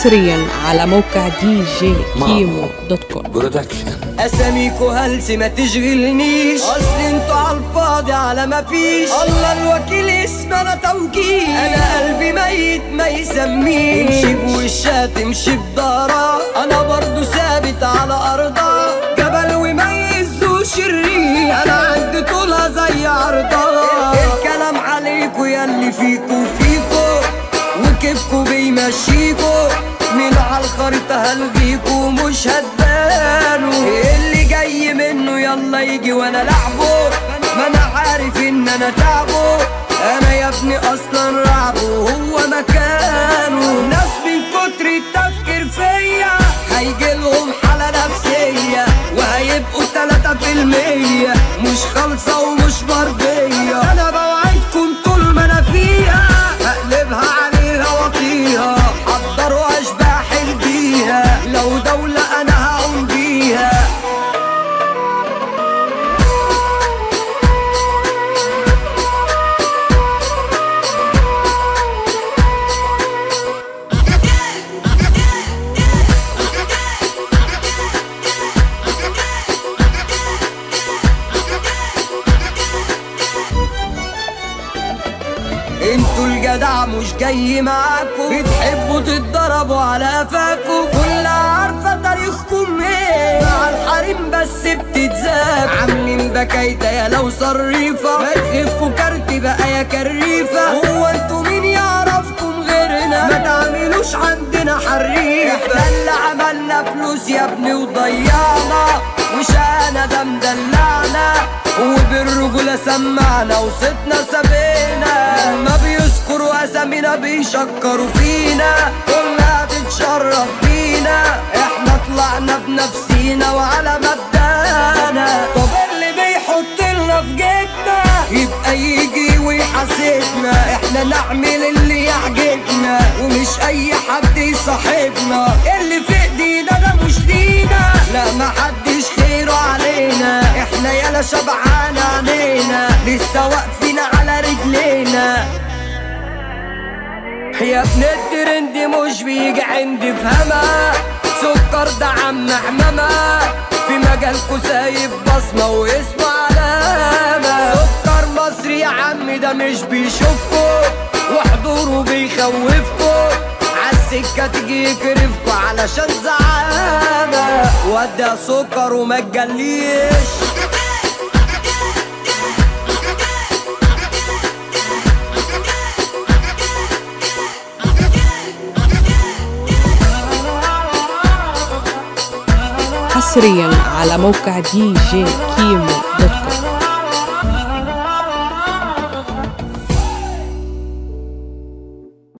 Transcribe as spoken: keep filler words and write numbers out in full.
حصريا على موقع دي جي كيمو دوت كوم. برودكشن. اساميكو هلس ما تشغلنيش، اصل انتوا عالفاضي على ما فيش. الله الوكيل اسمنا توكيل، انا قلبي ميت ما يسميش. تمشي بوشها تمشي بدارها، انا برضو ثابت على ارضها. جبل وميز وشرير، انا عندي طولها زي عرضها. الكلام عليكو ياللي فيكو فيكو، وكيفكو بيمشيكو. مين عالخريطة هلغيكو مش هتبانوا. اللي جاي منه يلا يجي وانا لعبه، ما انا عارف ان انا تعبه. انا يا ابني اصلا رعبه هو مكانه. ناس من كتر التفكير فيا هيجيلهم حالة نفسية، وهيبقوا تلاتة في المية مش خالصة ومش مرضية. انا بوعدكم طول ما انا فيها هقلبها عليها واطيها. حضروا اشباح البيها، لو دولة انا هقوم بيها. انتوا الجدع مش جاي معاكوا، بتحبوا تتضربوا على قفاكوا. كلها عارفة تاريخكم ايه، مع الحريم بس بتتزاب. عاملين بكايدة يا لو صريفة، ما تخفوا كارت بقى يا كريفة. هو انتوا مين يعرفكم غيرنا، ما تعملوش عندنا حريفة. احنا اللي عملنا فلوس يا ابني وضيعنا، وشانا ده مدلعنا. وبالرجولة سمعنا وصيتنا سابينا. ما بيذكروا اسامينا بيشكروا فينا، قلنا هتتشرف بينا. احنا طلعنا بنفسينا وعلى مبدأنا. طب اللي بيحط لنا في جيبنا يبقى يجي ويحاسبنا. احنا نعمل اللي يعجبنا ومش اي حد يصاحبنا. اللي في ايدينا ده مش لينا، لا ما حدش خيره علينا. احنا يالا شبعان علينا، لسه واقفين على رجلينا. يا ابن الترند مش بيجي عندي فهمها. سكر ده عم حمامة، في مجالكو سايب بصمة واسمه علامة. سكر مصري يا عم ده مش بيشوفكو، وحضوره بيخوفكو. عالسكة تيجي يكرفكو علشان زعامة. ودي سكر وما تجليش. حصريا على موقع دي جي كيمو